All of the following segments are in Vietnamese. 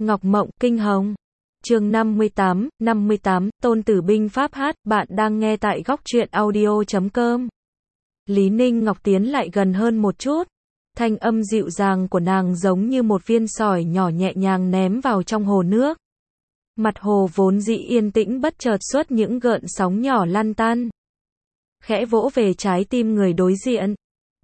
Ngọc Mộng, Kinh Hồng. Chương 58, Tôn Tử binh pháp hát, bạn đang nghe tại góc truyện audio.com. Lý Ninh Ngọc tiến lại gần hơn một chút. Thanh âm dịu dàng của nàng giống như một viên sỏi nhỏ nhẹ nhàng ném vào trong hồ nước. Mặt hồ vốn dĩ yên tĩnh bất chợt xuất những gợn sóng nhỏ lăn tăn. Khẽ vỗ về trái tim người đối diện.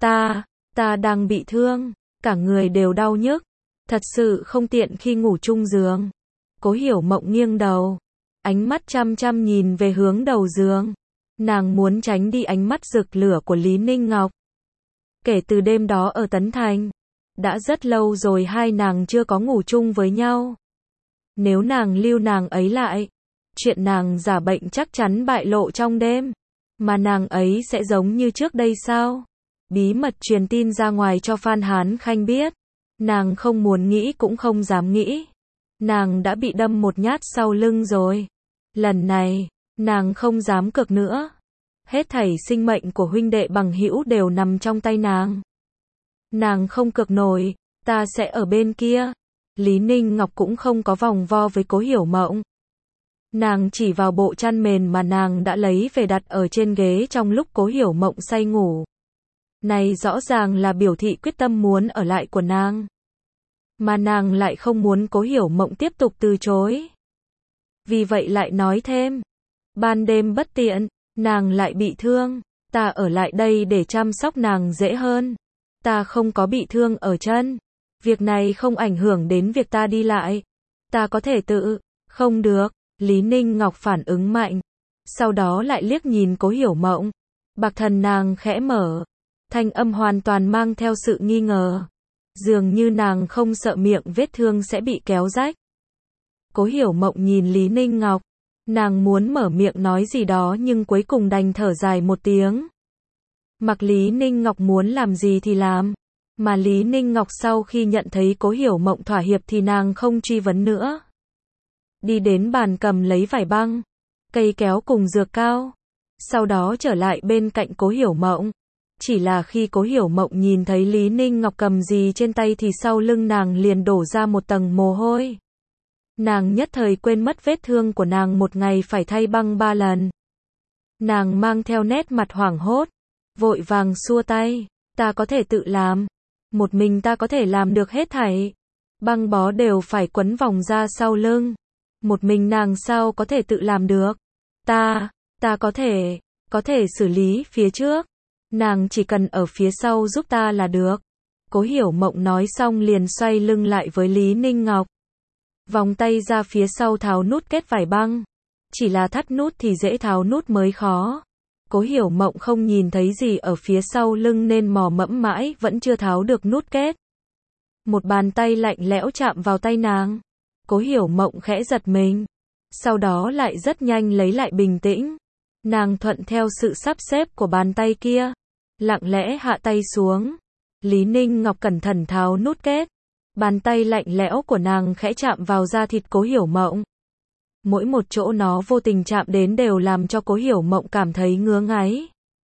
Ta đang bị thương, cả người đều đau nhức. Thật sự không tiện khi ngủ chung giường. Cố Hiểu Mộng nghiêng đầu, ánh mắt chăm chăm nhìn về hướng đầu giường. Nàng muốn tránh đi ánh mắt rực lửa của Lý Ninh Ngọc. Kể từ đêm đó ở Tấn Thành, đã rất lâu rồi hai nàng chưa có ngủ chung với nhau. Nếu nàng lưu nàng ấy lại, chuyện nàng giả bệnh chắc chắn bại lộ trong đêm. Mà nàng ấy sẽ giống như trước đây sao? Bí mật truyền tin ra ngoài cho Phan Hán Khanh biết. Nàng không muốn nghĩ cũng không dám nghĩ. Nàng đã bị đâm một nhát sau lưng rồi. Lần này, nàng không dám cược nữa. Hết thảy sinh mệnh của huynh đệ bằng hữu đều nằm trong tay nàng. Nàng không cược nổi, ta sẽ ở bên kia. Lý Ninh Ngọc cũng không có vòng vo với Cố Hiểu Mộng. Nàng chỉ vào bộ chăn mền mà nàng đã lấy về đặt ở trên ghế trong lúc Cố Hiểu Mộng say ngủ. Này rõ ràng là biểu thị quyết tâm muốn ở lại của nàng. Mà nàng lại không muốn Cố Hiểu Mộng tiếp tục từ chối. Vì vậy lại nói thêm. Ban đêm bất tiện, nàng lại bị thương. Ta ở lại đây để chăm sóc nàng dễ hơn. Ta không có bị thương ở chân. Việc này không ảnh hưởng đến việc ta đi lại. Ta có thể tự. Không được. Lý Ninh Ngọc phản ứng mạnh. Sau đó lại liếc nhìn Cố Hiểu Mộng. Bạc thần nàng khẽ mở. Thanh âm hoàn toàn mang theo sự nghi ngờ. Dường như nàng không sợ miệng vết thương sẽ bị kéo rách. Cố Hiểu Mộng nhìn Lý Ninh Ngọc. Nàng muốn mở miệng nói gì đó nhưng cuối cùng đành thở dài một tiếng. Mặc Lý Ninh Ngọc muốn làm gì thì làm. Mà Lý Ninh Ngọc sau khi nhận thấy Cố Hiểu Mộng thỏa hiệp thì nàng không truy vấn nữa. Đi đến bàn cầm lấy vải băng, cây kéo cùng dược cao. Sau đó trở lại bên cạnh Cố Hiểu Mộng. Chỉ là khi Cố Hiểu Mộng nhìn thấy Lý Ninh Ngọc cầm gì trên tay thì sau lưng nàng liền đổ ra một tầng mồ hôi. Nàng nhất thời quên mất vết thương của nàng một ngày phải thay băng 3 lần. Nàng mang theo nét mặt hoảng hốt, vội vàng xua tay. Ta có thể tự làm. Một mình ta có thể làm được hết thảy. Băng bó đều phải quấn vòng ra sau lưng. Một mình nàng sao có thể tự làm được. Ta có thể xử lý phía trước. Nàng chỉ cần ở phía sau giúp ta là được. Cố Hiểu Mộng nói xong liền xoay lưng lại với Lý Ninh Ngọc. Vòng tay ra phía sau tháo nút kết vải băng. Chỉ là thắt nút thì dễ tháo nút mới khó. Cố Hiểu Mộng không nhìn thấy gì ở phía sau lưng nên mò mẫm mãi vẫn chưa tháo được nút kết. Một bàn tay lạnh lẽo chạm vào tay nàng. Cố Hiểu Mộng khẽ giật mình. Sau đó lại rất nhanh lấy lại bình tĩnh. Nàng thuận theo sự sắp xếp của bàn tay kia. Lặng lẽ hạ tay xuống. Lý Ninh Ngọc cẩn thận tháo nút kết. Bàn tay lạnh lẽo của nàng khẽ chạm vào da thịt Cố Hiểu Mộng. Mỗi một chỗ nó vô tình chạm đến đều làm cho Cố Hiểu Mộng cảm thấy ngứa ngáy.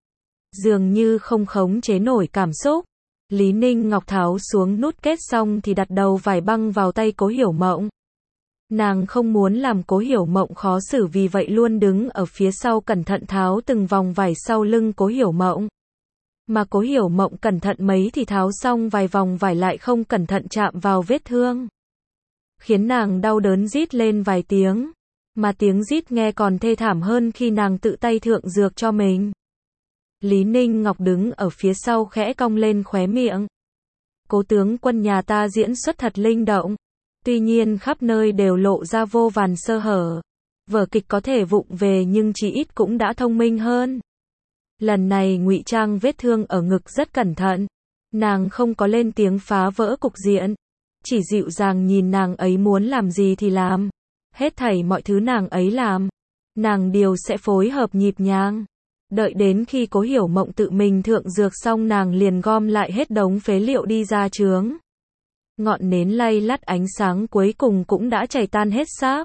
Dường như không khống chế nổi cảm xúc. Lý Ninh Ngọc tháo xuống nút kết xong thì đặt đầu vải băng vào tay Cố Hiểu Mộng. Nàng không muốn làm Cố Hiểu Mộng khó xử vì vậy luôn đứng ở phía sau cẩn thận tháo từng vòng vải sau lưng Cố Hiểu Mộng. Mà Cố Hiểu Mộng cẩn thận mấy thì tháo xong vài vòng vải lại không cẩn thận chạm vào vết thương. Khiến nàng đau đớn rít lên vài tiếng. Mà tiếng rít nghe còn thê thảm hơn khi nàng tự tay thượng dược cho mình. Lý Ninh Ngọc đứng ở phía sau khẽ cong lên khóe miệng. Cố tướng quân nhà ta diễn xuất thật linh động. Tuy nhiên khắp nơi đều lộ ra vô vàn sơ hở. Vở kịch có thể vụng về nhưng chí ít cũng đã thông minh hơn. Lần này ngụy trang vết thương ở ngực rất cẩn thận. Nàng không có lên tiếng phá vỡ cục diện. Chỉ dịu dàng nhìn nàng ấy muốn làm gì thì làm. Hết thảy mọi thứ nàng ấy làm. Nàng đều sẽ phối hợp nhịp nhàng. Đợi đến khi Cố Hiểu Mộng tự mình thượng dược xong nàng liền gom lại hết đống phế liệu đi ra chướng. Ngọn nến lay lắt ánh sáng cuối cùng cũng đã chảy tan hết sáp.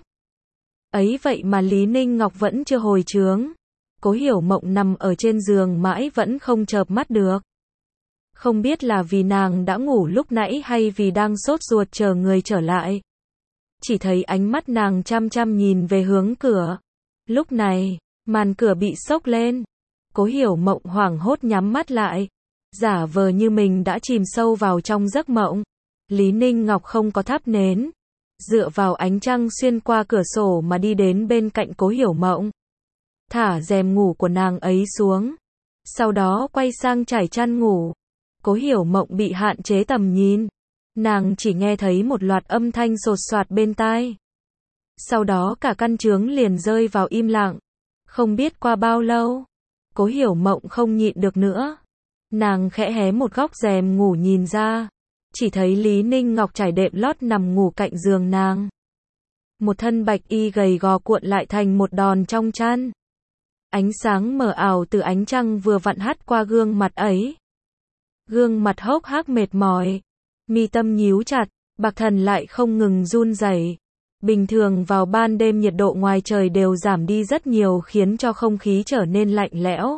Ấy vậy mà Lý Ninh Ngọc vẫn chưa hồi chướng. Cố Hiểu Mộng nằm ở trên giường mãi vẫn không chợp mắt được. Không biết là vì nàng đã ngủ lúc nãy hay vì đang sốt ruột chờ người trở lại. chỉ thấy ánh mắt nàng chăm chăm nhìn về hướng cửa. Lúc này, màn cửa bị xốc lên. Cố Hiểu Mộng hoảng hốt nhắm mắt lại, giả vờ như mình đã chìm sâu vào trong giấc mộng. Lý Ninh Ngọc không có thắp nến, dựa vào ánh trăng xuyên qua cửa sổ mà đi đến bên cạnh Cố Hiểu Mộng, thả rèm ngủ của nàng ấy xuống, sau đó quay sang trải chăn ngủ. Cố Hiểu Mộng bị hạn chế tầm nhìn, nàng chỉ nghe thấy một loạt âm thanh sột soạt bên tai. Sau đó cả căn trướng liền rơi vào im lặng. Không biết qua bao lâu, Cố Hiểu Mộng không nhịn được nữa. Nàng khẽ hé một góc rèm ngủ nhìn ra, chỉ thấy Lý Ninh Ngọc trải đệm lót nằm ngủ cạnh giường nàng. Một thân bạch y gầy gò cuộn lại thành một đòn trong chăn. Ánh sáng mờ ảo từ ánh trăng vừa vặn hắt qua gương mặt ấy. Gương mặt hốc hác mệt mỏi, mi tâm nhíu chặt, bạc thần lại không ngừng run rẩy. Bình thường vào ban đêm nhiệt độ ngoài trời đều giảm đi rất nhiều khiến cho không khí trở nên lạnh lẽo.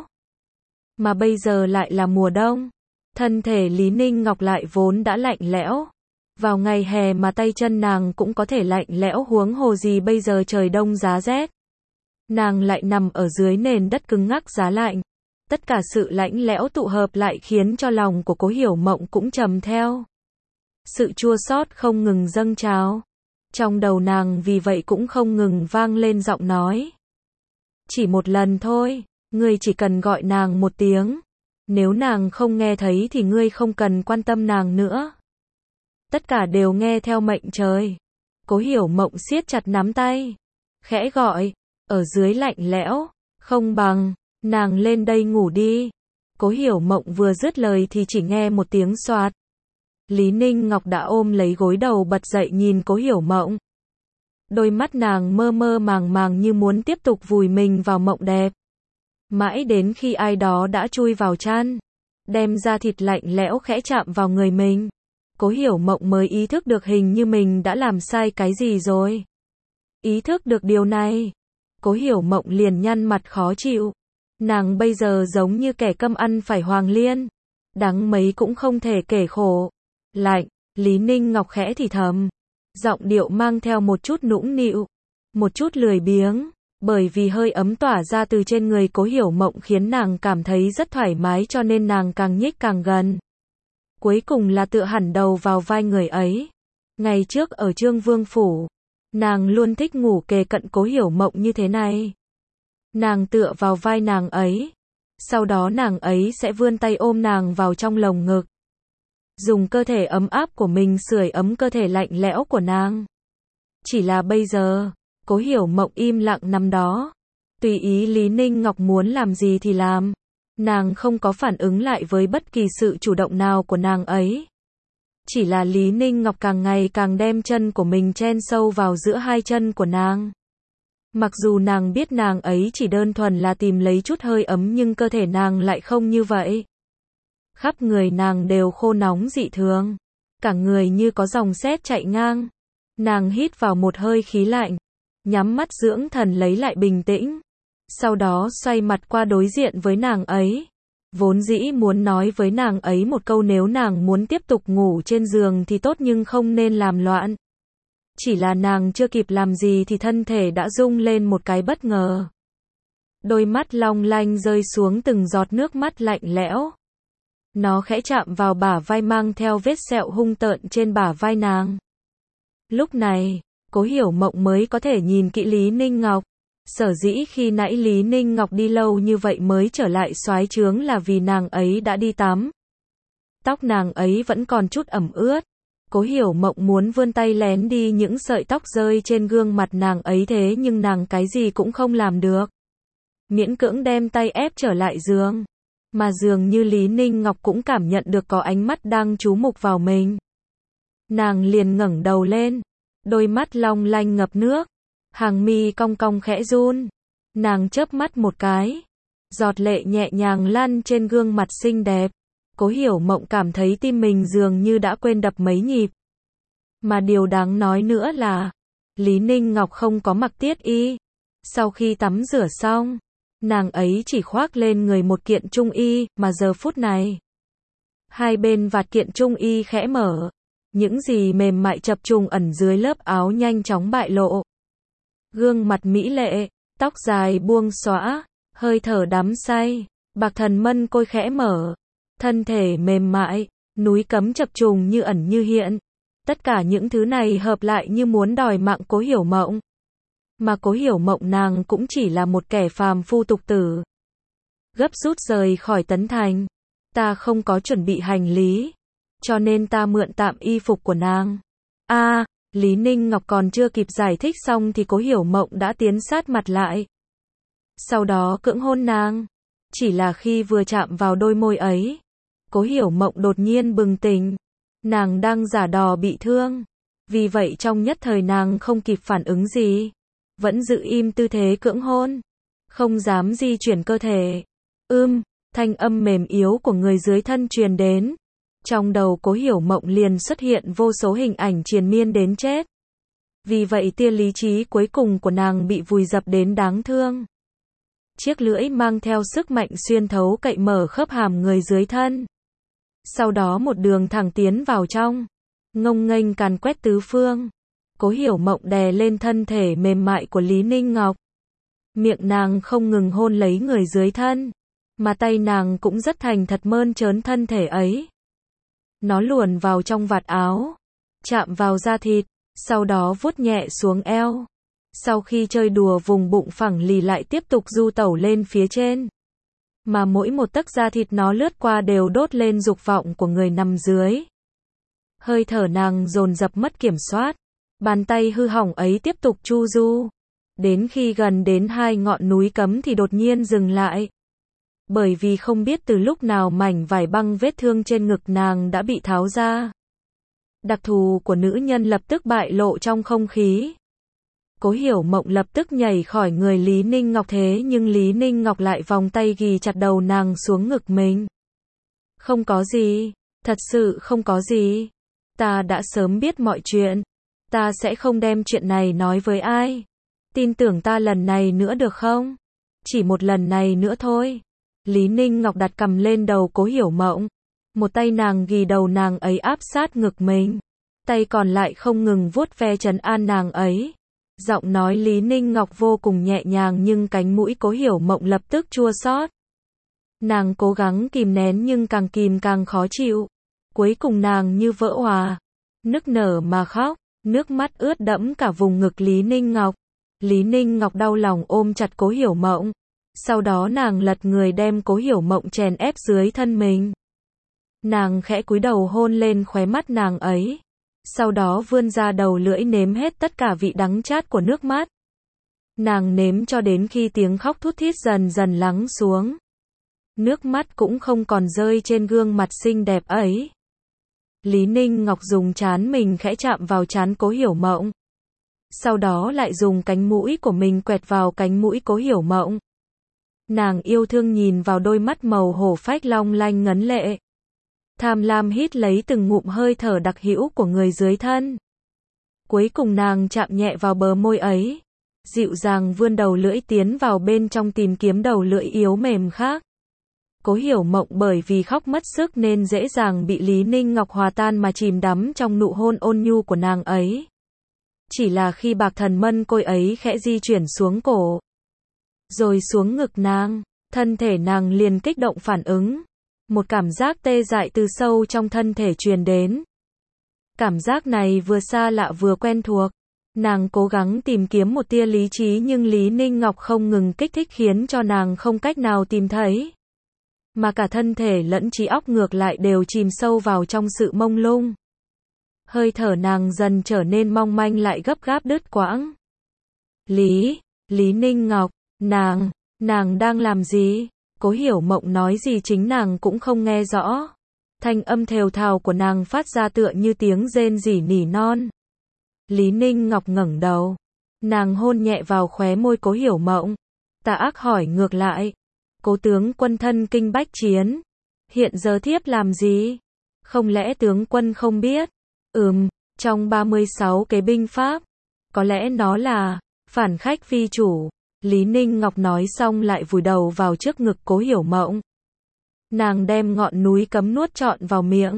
Mà bây giờ lại là mùa đông. Thân thể Lý Ninh Ngọc lại vốn đã lạnh lẽo. Vào ngày hè mà tay chân nàng cũng có thể lạnh lẽo, huống hồ gì bây giờ trời đông giá rét. Nàng lại nằm ở dưới nền đất cứng ngắc giá lạnh. Tất cả sự lạnh lẽo tụ hợp lại khiến cho lòng của Cố Hiểu Mộng cũng trầm theo. Sự chua xót không ngừng dâng trào. Trong đầu nàng vì vậy cũng không ngừng vang lên giọng nói. Chỉ một lần thôi, ngươi chỉ cần gọi nàng một tiếng. Nếu nàng không nghe thấy thì ngươi không cần quan tâm nàng nữa. Tất cả đều nghe theo mệnh trời. Cố Hiểu Mộng siết chặt nắm tay, khẽ gọi, ở dưới lạnh lẽo, không bằng, nàng lên đây ngủ đi. Cố Hiểu Mộng vừa dứt lời thì chỉ nghe một tiếng xoạt. Lý Ninh Ngọc đã ôm lấy gối đầu bật dậy nhìn Cố Hiểu Mộng. Đôi mắt nàng mơ mơ màng màng như muốn tiếp tục vùi mình vào mộng đẹp. Mãi đến khi ai đó đã chui vào chăn, đem da thịt lạnh lẽo khẽ chạm vào người mình, Cố Hiểu Mộng mới ý thức được hình như mình đã làm sai cái gì rồi. Ý thức được điều này, Cố Hiểu Mộng liền nhăn mặt khó chịu. Nàng bây giờ giống như kẻ câm ăn phải hoàng liên, đắng mấy cũng không thể kể khổ. Lạnh, Lý Ninh Ngọc khẽ thì thầm, giọng điệu mang theo một chút nũng nịu, một chút lười biếng, bởi vì hơi ấm tỏa ra từ trên người Cố Hiểu Mộng khiến nàng cảm thấy rất thoải mái cho nên nàng càng nhích càng gần. Cuối cùng là tựa hẳn đầu vào vai người ấy. Ngày trước ở Trương Vương Phủ, nàng luôn thích ngủ kề cận Cố Hiểu Mộng như thế này. Nàng tựa vào vai nàng ấy, sau đó nàng ấy sẽ vươn tay ôm nàng vào trong lồng ngực, dùng cơ thể ấm áp của mình sưởi ấm cơ thể lạnh lẽo của nàng. Chỉ là bây giờ, Cố Hiểu Mộng im lặng nằm đó, tùy ý Lý Ninh Ngọc muốn làm gì thì làm. Nàng không có phản ứng lại với bất kỳ sự chủ động nào của nàng ấy. Chỉ là Lý Ninh Ngọc càng ngày càng đem chân của mình chen sâu vào giữa hai chân của nàng. Mặc dù nàng biết nàng ấy chỉ đơn thuần là tìm lấy chút hơi ấm nhưng cơ thể nàng lại không như vậy. Khắp người nàng đều khô nóng dị thường, cả người như có dòng sét chạy ngang. Nàng hít vào một hơi khí lạnh, nhắm mắt dưỡng thần lấy lại bình tĩnh. Sau đó xoay mặt qua đối diện với nàng ấy. Vốn dĩ muốn nói với nàng ấy một câu nếu nàng muốn tiếp tục ngủ trên giường thì tốt nhưng không nên làm loạn. Chỉ là nàng chưa kịp làm gì thì thân thể đã rung lên một cái bất ngờ. Đôi mắt long lanh rơi xuống từng giọt nước mắt lạnh lẽo. Nó khẽ chạm vào bả vai mang theo vết sẹo hung tợn trên bả vai nàng. Lúc này, Cố Hiểu Mộng mới có thể nhìn kỹ Lý Ninh Ngọc. Sở dĩ khi nãy Lý Ninh Ngọc đi lâu như vậy mới trở lại xoái trướng là vì nàng ấy đã đi tắm. Tóc nàng ấy vẫn còn chút ẩm ướt. Cố Hiểu Mộng muốn vươn tay lén đi những sợi tóc rơi trên gương mặt nàng ấy thế nhưng nàng cái gì cũng không làm được. Miễn cưỡng đem tay ép trở lại giường. Mà dường như Lý Ninh Ngọc cũng cảm nhận được có ánh mắt đang chú mục vào mình. Nàng liền ngẩng đầu lên. Đôi mắt long lanh ngập nước. Hàng mi cong cong khẽ run. Nàng chớp mắt một cái. Giọt lệ nhẹ nhàng lăn trên gương mặt xinh đẹp. Cố Hiểu Mộng cảm thấy tim mình dường như đã quên đập mấy nhịp. Mà điều đáng nói nữa là, Lý Ninh Ngọc không có mặc tiết y. Sau khi tắm rửa xong, nàng ấy chỉ khoác lên người một kiện trung y, mà giờ phút này, hai bên vạt kiện trung y khẽ mở. Những gì mềm mại chập trùng ẩn dưới lớp áo nhanh chóng bại lộ. Gương mặt mỹ lệ, tóc dài buông xõa, hơi thở đắm say, bạc thần mân côi khẽ mở, thân thể mềm mại, núi cấm chập trùng như ẩn như hiện. Tất cả những thứ này hợp lại như muốn đòi mạng Cố Hiểu Mộng. Mà Cố Hiểu Mộng nàng cũng chỉ là một kẻ phàm phu tục tử. Gấp rút rời khỏi Tấn Thành. Ta không có chuẩn bị hành lý, cho nên ta mượn tạm y phục của nàng. Lý Ninh Ngọc còn chưa kịp giải thích xong thì Cố Hiểu Mộng đã tiến sát mặt lại. Sau đó cưỡng hôn nàng. Chỉ là khi vừa chạm vào đôi môi ấy, Cố Hiểu Mộng đột nhiên bừng tỉnh. Nàng đang giả đò bị thương. Vì vậy trong nhất thời nàng không kịp phản ứng gì. Vẫn giữ im tư thế cưỡng hôn. Không dám di chuyển cơ thể. Thanh âm mềm yếu của người dưới thân truyền đến. Trong đầu Cố Hiểu Mộng liền xuất hiện vô số hình ảnh triền miên đến chết. Vì vậy tia lý trí cuối cùng của nàng bị vùi dập đến đáng thương. Chiếc lưỡi mang theo sức mạnh xuyên thấu cậy mở khớp hàm người dưới thân. Sau đó một đường thẳng tiến vào trong. Ngông nghênh càn quét tứ phương. Cố Hiểu Mộng đè lên thân thể mềm mại của Lý Ninh Ngọc. Miệng nàng không ngừng hôn lấy người dưới thân. Mà tay nàng cũng rất thành thật mơn trớn thân thể ấy. Nó luồn vào trong vạt áo. Chạm vào da thịt. Sau đó vuốt nhẹ xuống eo. Sau khi chơi đùa vùng bụng phẳng lì lại tiếp tục du tẩu lên phía trên. Mà mỗi một tấc da thịt nó lướt qua đều đốt lên dục vọng của người nằm dưới. Hơi thở nàng dồn dập mất kiểm soát. Bàn tay hư hỏng ấy tiếp tục chu du. Đến khi gần đến hai ngọn núi cấm thì đột nhiên dừng lại. Bởi vì không biết từ lúc nào mảnh vải băng vết thương trên ngực nàng đã bị tháo ra. Đặc thù của nữ nhân lập tức bại lộ trong không khí. Cố Hiểu Mộng lập tức nhảy khỏi người Lý Ninh Ngọc thế nhưng Lý Ninh Ngọc lại vòng tay ghì chặt đầu nàng xuống ngực mình. Không có gì, thật sự không có gì. Ta đã sớm biết mọi chuyện. Ta sẽ không đem chuyện này nói với ai. Tin tưởng ta lần này nữa được không? Chỉ một lần này nữa thôi. Lý Ninh Ngọc đặt cằm lên đầu Cố Hiểu Mộng. Một tay nàng ghì đầu nàng ấy áp sát ngực mình. Tay còn lại không ngừng vuốt ve trấn an nàng ấy. Giọng nói Lý Ninh Ngọc vô cùng nhẹ nhàng nhưng cánh mũi Cố Hiểu Mộng lập tức chua xót. Nàng cố gắng kìm nén nhưng càng kìm càng khó chịu. Cuối cùng nàng như vỡ òa. Nức nở mà khóc. Nước mắt ướt đẫm cả vùng ngực Lý Ninh Ngọc. Lý Ninh Ngọc đau lòng ôm chặt Cố Hiểu Mộng. Sau đó nàng lật người đem Cố Hiểu Mộng chèn ép dưới thân mình. Nàng khẽ cúi đầu hôn lên khóe mắt nàng ấy. Sau đó vươn ra đầu lưỡi nếm hết tất cả vị đắng chát của nước mắt. Nàng nếm cho đến khi tiếng khóc thút thít dần dần lắng xuống. Nước mắt cũng không còn rơi trên gương mặt xinh đẹp ấy. Lý Ninh Ngọc dùng trán mình khẽ chạm vào trán Cố Hiểu Mộng. Sau đó lại dùng cánh mũi của mình quẹt vào cánh mũi Cố Hiểu Mộng. Nàng yêu thương nhìn vào đôi mắt màu hổ phách long lanh ngấn lệ. Tham lam hít lấy từng ngụm hơi thở đặc hữu của người dưới thân. Cuối cùng nàng chạm nhẹ vào bờ môi ấy. Dịu dàng vươn đầu lưỡi tiến vào bên trong tìm kiếm đầu lưỡi yếu mềm khác. Cố Hiểu Mộng bởi vì khóc mất sức nên dễ dàng bị Lý Ninh Ngọc hòa tan mà chìm đắm trong nụ hôn ôn nhu của nàng ấy. Chỉ là khi bạc thần mân côi ấy khẽ di chuyển xuống cổ. Rồi xuống ngực nàng, thân thể nàng liền kích động phản ứng. Một cảm giác tê dại từ sâu trong thân thể truyền đến. Cảm giác này vừa xa lạ vừa quen thuộc. Nàng cố gắng tìm kiếm một tia lý trí nhưng Lý Ninh Ngọc không ngừng kích thích khiến cho nàng không cách nào tìm thấy. Mà cả thân thể lẫn trí óc ngược lại đều chìm sâu vào trong sự mông lung. Hơi thở nàng dần trở nên mong manh lại gấp gáp đứt quãng. Lý Ninh Ngọc, nàng đang làm gì? Cố Hiểu Mộng nói gì chính nàng cũng không nghe rõ. Thanh âm thều thào của nàng phát ra tựa như tiếng rên rỉ nỉ non. Lý Ninh Ngọc ngẩng đầu. Nàng hôn nhẹ vào khóe môi Cố Hiểu Mộng. Tà ác hỏi ngược lại. Cố tướng quân thân kinh bách chiến. Hiện giờ thiếp làm gì? Không lẽ tướng quân không biết? Trong 36 cái binh pháp. Có lẽ nó là phản khách phi chủ. Lý Ninh Ngọc nói xong lại vùi đầu vào trước ngực Cố Hiểu Mộng. Nàng đem ngọn núi cấm nuốt trọn vào miệng.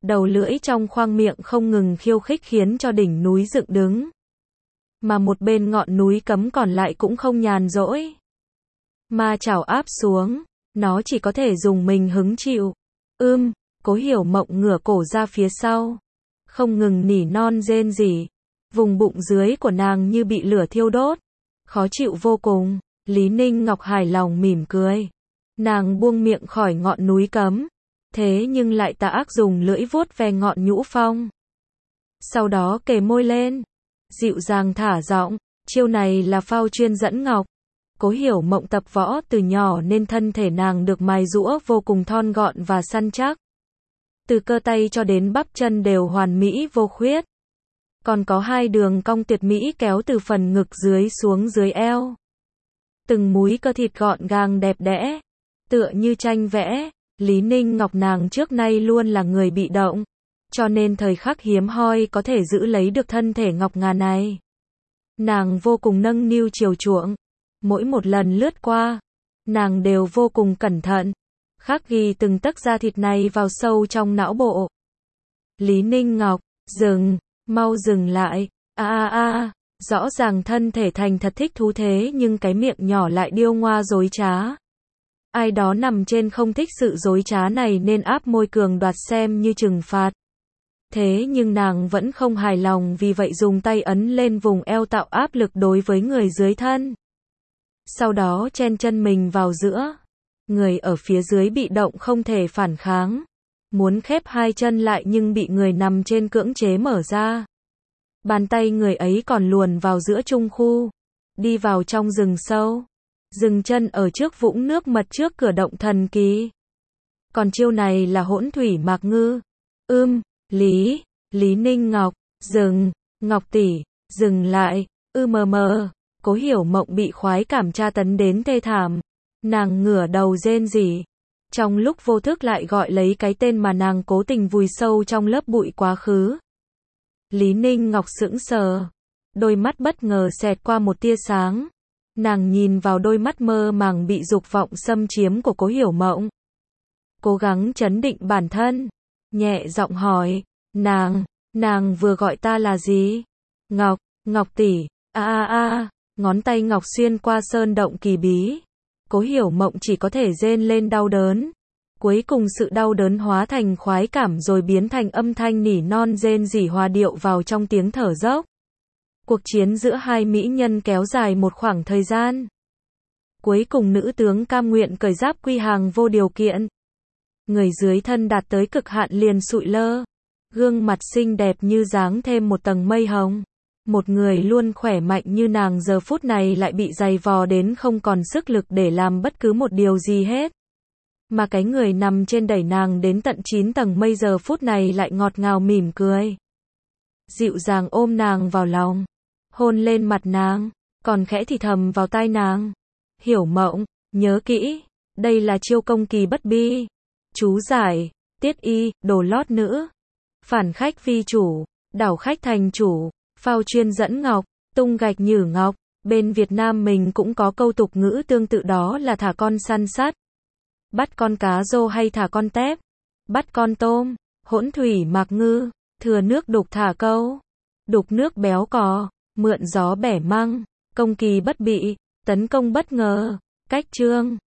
đầu lưỡi trong khoang miệng không ngừng khiêu khích khiến cho đỉnh núi dựng đứng. Mà một bên ngọn núi cấm còn lại cũng không nhàn rỗi. Ma chảo áp xuống, nó chỉ có thể dùng mình hứng chịu. Cố Hiểu Mộng ngửa cổ ra phía sau, không ngừng nỉ non rên rỉ. Vùng bụng dưới của nàng như bị lửa thiêu đốt, khó chịu vô cùng. Lý Ninh Ngọc hài lòng mỉm cười. Nàng buông miệng khỏi ngọn núi cấm, thế nhưng lại tà ác dùng lưỡi vuốt ve ngọn nhũ phong. Sau đó kề môi lên, dịu dàng thả giọng, chiêu này là phao chuyên dẫn ngọc. Cố Hiểu Mộng tập võ từ nhỏ nên thân thể nàng được mài giũa vô cùng thon gọn và săn chắc. Từ cơ tay cho đến bắp chân đều hoàn mỹ vô khuyết. Còn có hai đường cong tuyệt mỹ kéo từ phần ngực dưới xuống dưới eo. Từng múi cơ thịt gọn gàng đẹp đẽ, tựa như tranh vẽ. Lý Ninh Ngọc nàng trước nay luôn là người bị động, cho nên thời khắc hiếm hoi có thể giữ lấy được thân thể ngọc ngà này. Nàng vô cùng nâng niu chiều chuộng, mỗi một lần lướt qua, nàng đều vô cùng cẩn thận, khắc ghi từng tấc da thịt này vào sâu trong não bộ. Lý Ninh Ngọc, dừng, mau dừng lại, rõ ràng thân thể thành thật thích thú thế nhưng cái miệng nhỏ lại điêu ngoa dối trá. Ai đó nằm trên không thích sự dối trá này nên áp môi cường đoạt xem như trừng phạt. Thế nhưng nàng vẫn không hài lòng vì vậy dùng tay ấn lên vùng eo tạo áp lực đối với người dưới thân. Sau đó chen chân mình vào giữa. Người ở phía dưới bị động không thể phản kháng. Muốn khép hai chân lại nhưng bị người nằm trên cưỡng chế mở ra. Bàn tay người ấy còn luồn vào giữa trung khu. Đi vào trong rừng sâu. Dừng chân ở trước vũng nước mật trước cửa động thần kỳ. Còn chiêu này là hỗn thủy mạc ngư. Lý Ninh Ngọc, dừng, Ngọc tỷ, dừng lại, Cố Hiểu Mộng bị khoái cảm tra tấn đến thê thảm. Nàng ngửa đầu rên rỉ. Trong lúc vô thức lại gọi lấy cái tên mà nàng cố tình vùi sâu trong lớp bụi quá khứ. Lý Ninh Ngọc sững sờ. Đôi mắt bất ngờ xẹt qua một tia sáng. Nàng nhìn vào đôi mắt mơ màng bị dục vọng xâm chiếm của Cố Hiểu Mộng. Cố gắng trấn định bản thân. Nhẹ giọng hỏi. Nàng vừa gọi ta là gì? Ngọc tỷ. Ngón tay Ngọc xuyên qua sơn động kỳ bí. Cố Hiểu Mộng chỉ có thể rên lên đau đớn. Cuối cùng sự đau đớn hóa thành khoái cảm rồi biến thành âm thanh nỉ non rên rỉ hòa điệu vào trong tiếng thở dốc. Cuộc chiến giữa hai mỹ nhân kéo dài một khoảng thời gian. Cuối cùng nữ tướng cam nguyện cởi giáp quy hàng vô điều kiện. Người dưới thân đạt tới cực hạn liền sụi lơ. Gương mặt xinh đẹp như dáng thêm một tầng mây hồng. Một người luôn khỏe mạnh như nàng giờ phút này lại bị dày vò đến không còn sức lực để làm bất cứ một điều gì hết. Mà cái người nằm trên đẩy nàng đến tận 9 tầng mây giờ phút này lại ngọt ngào mỉm cười. Dịu dàng ôm nàng vào lòng. Hôn lên mặt nàng. Còn khẽ thì thầm vào tai nàng. Hiểu Mộng, nhớ kỹ. Đây là chiêu công kỳ bất bi. Chú giải. Tiết y, đồ lót nữ. Phản khách phi chủ. Đảo khách thành chủ. Phao chuyên dẫn ngọc. Tung gạch nhử ngọc. Bên Việt Nam mình cũng có câu tục ngữ tương tự đó là thả con săn sắt. Bắt con cá rô hay thả con tép. Bắt con tôm. Hỗn thủy mạc ngư. Thừa nước đục thả câu. Đục nước béo cò. Mượn gió bẻ măng. Công kỳ bất bị. Tấn công bất ngờ. Cách chương.